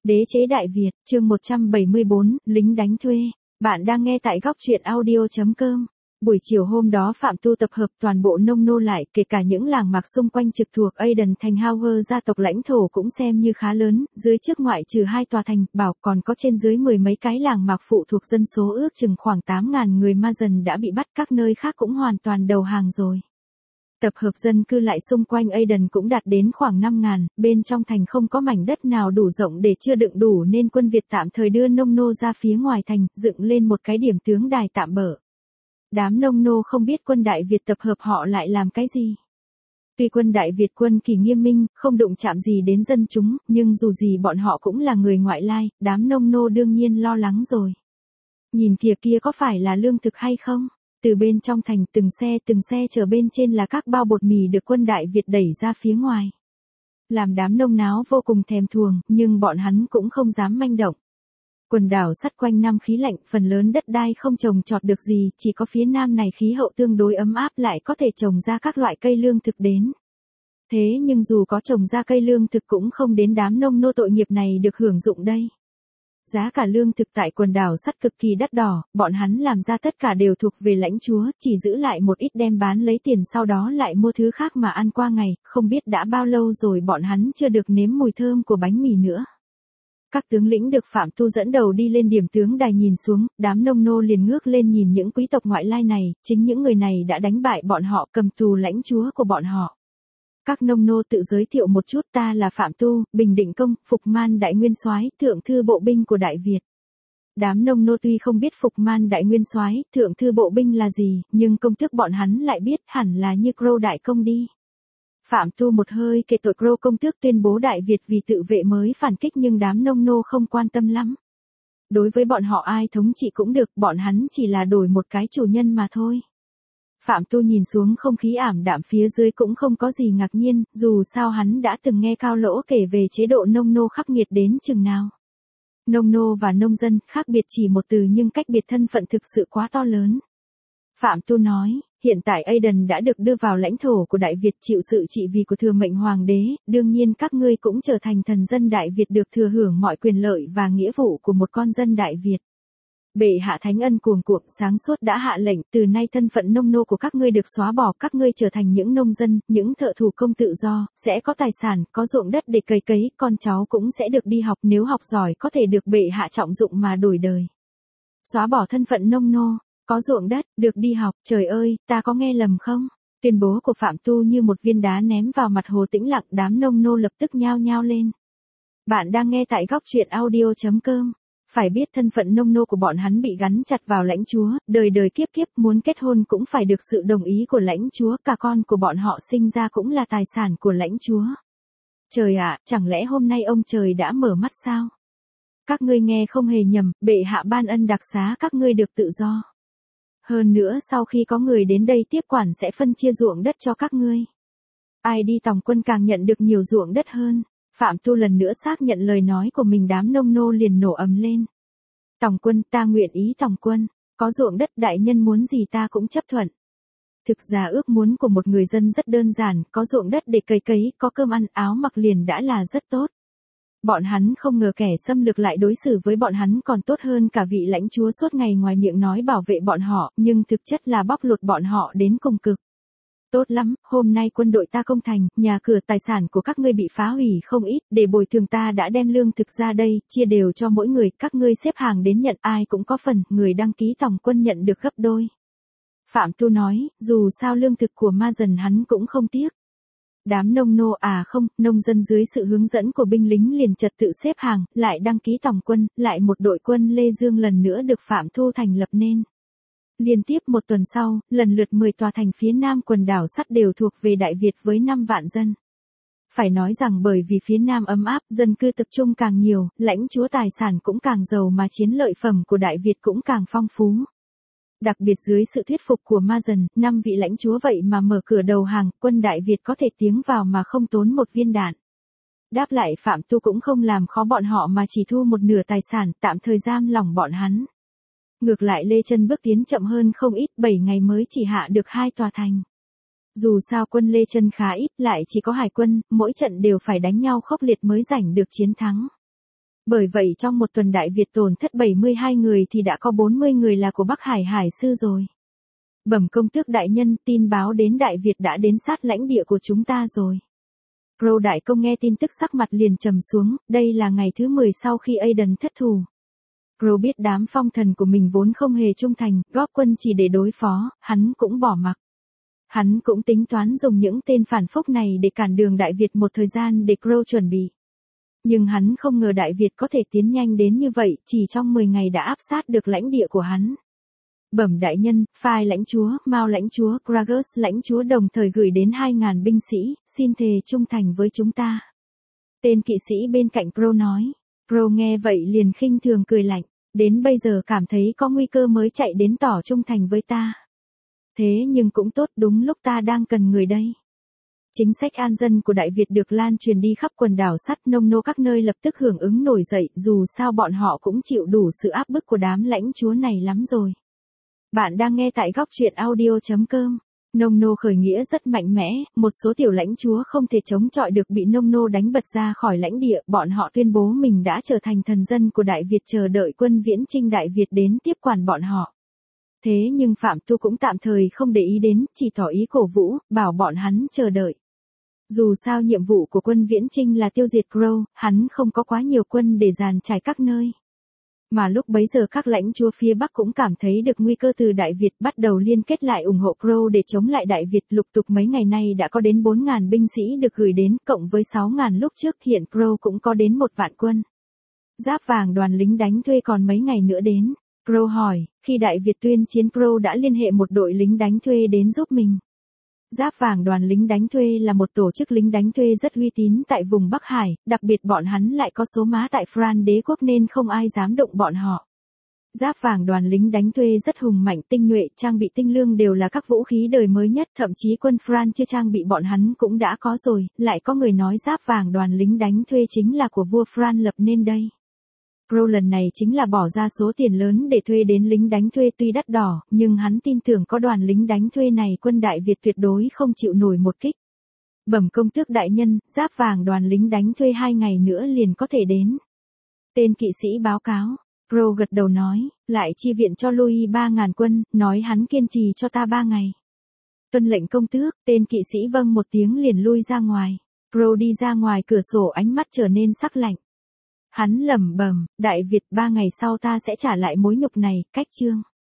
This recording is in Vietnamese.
Đế chế Đại Việt, chương 174, lính đánh thuê. Bạn đang nghe tại góc truyện audio.com. Buổi chiều hôm đó Phạm Tu tập hợp toàn bộ nông nô lại, kể cả những làng mạc xung quanh trực thuộc Aden thành Hauer gia tộc lãnh thổ cũng xem như khá lớn, dưới trước ngoại trừ 2 tòa thành, bảo còn có trên dưới 10 mấy cái làng mạc phụ thuộc dân số ước chừng khoảng 8.000 người ma dần đã bị bắt, các nơi khác cũng hoàn toàn đầu hàng rồi. Tập hợp dân cư lại xung quanh Aden cũng đạt đến khoảng 5.000, bên trong thành không có mảnh đất nào đủ rộng để chưa đựng đủ nên quân Việt tạm thời đưa nông nô ra phía ngoài thành, dựng lên một cái điểm tướng đài tạm bợ. Đám nông nô không biết quân Đại Việt tập hợp họ lại làm cái gì. Tuy quân Đại Việt quân kỳ nghiêm minh, không đụng chạm gì đến dân chúng, nhưng dù gì bọn họ cũng là người ngoại lai, đám nông nô đương nhiên lo lắng rồi. Nhìn kìa kia có phải là lương thực hay không? Từ bên trong thành từng xe chở bên trên là các bao bột mì được quân Đại Việt đẩy ra phía ngoài. Làm đám nông náo vô cùng thèm thuồng, nhưng bọn hắn cũng không dám manh động. Quần đảo sát quanh năm khí lạnh, phần lớn đất đai không trồng trọt được gì, chỉ có phía nam này khí hậu tương đối ấm áp lại có thể trồng ra các loại cây lương thực đến. Thế nhưng dù có trồng ra cây lương thực cũng không đến đám nông nô tội nghiệp này được hưởng dụng đây. Giá cả lương thực tại quần đảo sắt cực kỳ đắt đỏ, bọn hắn làm ra tất cả đều thuộc về lãnh chúa, chỉ giữ lại một ít đem bán lấy tiền sau đó lại mua thứ khác mà ăn qua ngày, không biết đã bao lâu rồi bọn hắn chưa được nếm mùi thơm của bánh mì nữa. Các tướng lĩnh được Phạm Tu dẫn đầu đi lên điểm tướng đài nhìn xuống, đám nông nô liền ngước lên nhìn những quý tộc ngoại lai này, chính những người này đã đánh bại bọn họ, cầm tù lãnh chúa của bọn họ. Các nông nô tự giới thiệu một chút, ta là Phạm Tu, Bình Định Công, Phục Man Đại Nguyên Soái, thượng thư bộ binh của Đại Việt. Đám nông nô tuy không biết Phục Man Đại Nguyên Soái, thượng thư bộ binh là gì, nhưng công tước bọn hắn lại biết, hẳn là như Crow Đại Công đi. Phạm Tu một hơi kể tội Crow công tước tuyên bố Đại Việt vì tự vệ mới phản kích, nhưng đám nông nô không quan tâm lắm. Đối với bọn họ ai thống trị cũng được, bọn hắn chỉ là đổi một cái chủ nhân mà thôi. Phạm Tu nhìn xuống không khí ảm đạm phía dưới cũng không có gì ngạc nhiên, dù sao hắn đã từng nghe Cao Lỗ kể về chế độ nông nô khắc nghiệt đến chừng nào. Nông nô và nông dân khác biệt chỉ một từ nhưng cách biệt thân phận thực sự quá to lớn. Phạm Tu nói, hiện tại Aden đã được đưa vào lãnh thổ của Đại Việt, chịu sự trị vì của thừa mệnh hoàng đế, đương nhiên các ngươi cũng trở thành thần dân Đại Việt, được thừa hưởng mọi quyền lợi và nghĩa vụ của một con dân Đại Việt. Bệ hạ thánh ân cuồng cuộn sáng suốt đã hạ lệnh, từ nay thân phận nông nô của các ngươi được xóa bỏ, các ngươi trở thành những nông dân, những thợ thủ công tự do, sẽ có tài sản, có ruộng đất để cày cấy, con cháu cũng sẽ được đi học, nếu học giỏi có thể được bệ hạ trọng dụng mà đổi đời. Xóa bỏ thân phận nông nô, có ruộng đất, được đi học, trời ơi, ta có nghe lầm không? Tuyên bố của Phạm Tu như một viên đá ném vào mặt hồ tĩnh lặng, đám nông nô lập tức nhao nhao lên. Bạn đang nghe tại góc truyện audio.com. Phải biết thân phận nông nô của bọn hắn bị gắn chặt vào lãnh chúa, đời đời kiếp kiếp, muốn kết hôn cũng phải được sự đồng ý của lãnh chúa, cả con của bọn họ sinh ra cũng là tài sản của lãnh chúa. Trời ạ, chẳng lẽ hôm nay ông trời đã mở mắt sao? Các ngươi nghe không hề nhầm, bệ hạ ban ân đặc xá các ngươi được tự do. Hơn nữa sau khi có người đến đây tiếp quản sẽ phân chia ruộng đất cho các ngươi. Ai đi tòng quân càng nhận được nhiều ruộng đất hơn. Phạm Tu lần nữa xác nhận lời nói của mình, đám nông nô liền nổ ầm lên. Tòng quân, ta nguyện ý tòng quân, có ruộng đất đại nhân muốn gì ta cũng chấp thuận. Thực ra ước muốn của một người dân rất đơn giản, có ruộng đất để cày cấy, có cơm ăn, áo mặc liền đã là rất tốt. Bọn hắn không ngờ kẻ xâm lược lại đối xử với bọn hắn còn tốt hơn cả vị lãnh chúa suốt ngày ngoài miệng nói bảo vệ bọn họ, nhưng thực chất là bóc lột bọn họ đến cùng cực. Tốt lắm, hôm nay quân đội ta công thành, nhà cửa tài sản của các ngươi bị phá hủy không ít, để bồi thường ta đã đem lương thực ra đây, chia đều cho mỗi người, các ngươi xếp hàng đến nhận, ai cũng có phần, người đăng ký tòng quân nhận được gấp đôi. Phạm Tu nói, dù sao lương thực của ma dần hắn cũng không tiếc. Đám nông nô nông dân dưới sự hướng dẫn của binh lính liền trật tự xếp hàng, lại đăng ký tòng quân, lại một đội quân Lê Dương lần nữa được Phạm Tu thành lập nên. Liên tiếp một tuần sau, lần lượt 10 tòa thành phía nam quần đảo sắt đều thuộc về Đại Việt với 5 vạn dân. Phải nói rằng bởi vì phía nam ấm áp, dân cư tập trung càng nhiều, lãnh chúa tài sản cũng càng giàu mà chiến lợi phẩm của Đại Việt cũng càng phong phú. Đặc biệt dưới sự thuyết phục của ma dần, 5 vị lãnh chúa vậy mà mở cửa đầu hàng, quân Đại Việt có thể tiến vào mà không tốn một viên đạn. Đáp lại Phạm Tu cũng không làm khó bọn họ mà chỉ thu một nửa tài sản, tạm thời giam lỏng bọn hắn. Ngược lại Lê Chân bước tiến chậm hơn không ít, 7 ngày mới chỉ hạ được 2 tòa thành. Dù sao quân Lê Chân khá ít, lại chỉ có hải quân, mỗi trận đều phải đánh nhau khốc liệt mới giành được chiến thắng. Bởi vậy trong một tuần Đại Việt tổn thất 72 người thì đã có 40 người là của Bắc Hải Hải sư rồi. Bẩm công tước đại nhân, tin báo đến Đại Việt đã đến sát lãnh địa của chúng ta rồi. Crow đại công nghe tin tức sắc mặt liền trầm xuống, đây là ngày thứ 10 sau khi Aiden thất thủ. Crow biết đám phong thần của mình vốn không hề trung thành, góp quân chỉ để đối phó, hắn cũng bỏ mặc. Hắn cũng tính toán dùng những tên phản phúc này để cản đường Đại Việt một thời gian để Crow chuẩn bị. Nhưng hắn không ngờ Đại Việt có thể tiến nhanh đến như vậy, chỉ trong 10 ngày đã áp sát được lãnh địa của hắn. Bẩm đại nhân, Phai lãnh chúa, Mao lãnh chúa, Gragus lãnh chúa đồng thời gửi đến 2.000 binh sĩ, xin thề trung thành với chúng ta. Tên kỵ sĩ bên cạnh Crow nói. Crow nghe vậy liền khinh thường cười lạnh, đến bây giờ cảm thấy có nguy cơ mới chạy đến tỏ trung thành với ta. Thế nhưng cũng tốt, đúng lúc ta đang cần người đây. Chính sách an dân của Đại Việt được lan truyền đi khắp quần đảo sắt, nông nô các nơi lập tức hưởng ứng nổi dậy, dù sao bọn họ cũng chịu đủ sự áp bức của đám lãnh chúa này lắm rồi. Bạn đang nghe tại góc truyện audio.com. Nông nô khởi nghĩa rất mạnh mẽ, một số tiểu lãnh chúa không thể chống chọi được bị nông nô đánh bật ra khỏi lãnh địa, bọn họ tuyên bố mình đã trở thành thần dân của Đại Việt, chờ đợi quân viễn chinh Đại Việt đến tiếp quản bọn họ. Thế nhưng Phạm Tu cũng tạm thời không để ý đến, chỉ tỏ ý cổ vũ, bảo bọn hắn chờ đợi. Dù sao nhiệm vụ của quân viễn chinh là tiêu diệt Crow, hắn không có quá nhiều quân để dàn trải các nơi. Mà lúc bấy giờ các lãnh chúa phía Bắc cũng cảm thấy được nguy cơ từ Đại Việt, bắt đầu liên kết lại ủng hộ Crow để chống lại Đại Việt. Lục tục mấy ngày nay đã có đến 4.000 binh sĩ được gửi đến, cộng với 6.000 lúc trước, hiện Crow cũng có đến 1 vạn quân. Giáp vàng đoàn lính đánh thuê còn mấy ngày nữa đến. Crow hỏi, khi Đại Việt tuyên chiến Crow đã liên hệ một đội lính đánh thuê đến giúp mình. Giáp vàng đoàn lính đánh thuê là một tổ chức lính đánh thuê rất uy tín tại vùng Bắc Hải, đặc biệt bọn hắn lại có số má tại Fran đế quốc nên không ai dám động bọn họ. Giáp vàng đoàn lính đánh thuê rất hùng mạnh, tinh nhuệ, trang bị tinh lương đều là các vũ khí đời mới nhất, thậm chí quân Fran chưa trang bị bọn hắn cũng đã có rồi, lại có người nói giáp vàng đoàn lính đánh thuê chính là của vua Fran lập nên đây. Crow lần này chính là bỏ ra số tiền lớn để thuê đến lính đánh thuê, tuy đắt đỏ, nhưng hắn tin tưởng có đoàn lính đánh thuê này quân Đại Việt tuyệt đối không chịu nổi một kích. Bẩm công tước đại nhân, giáp vàng đoàn lính đánh thuê 2 ngày nữa liền có thể đến. Tên kỵ sĩ báo cáo. Crow gật đầu nói, lại chi viện cho Louis 3.000 quân, nói hắn kiên trì cho ta 3 ngày. Tuân lệnh công tước, tên kỵ sĩ vâng một tiếng liền lui ra ngoài. Crow đi ra ngoài cửa sổ, ánh mắt trở nên sắc lạnh. Hắn lẩm bẩm, Đại Việt 3 ngày sau ta sẽ trả lại mối nhục này, cách chương.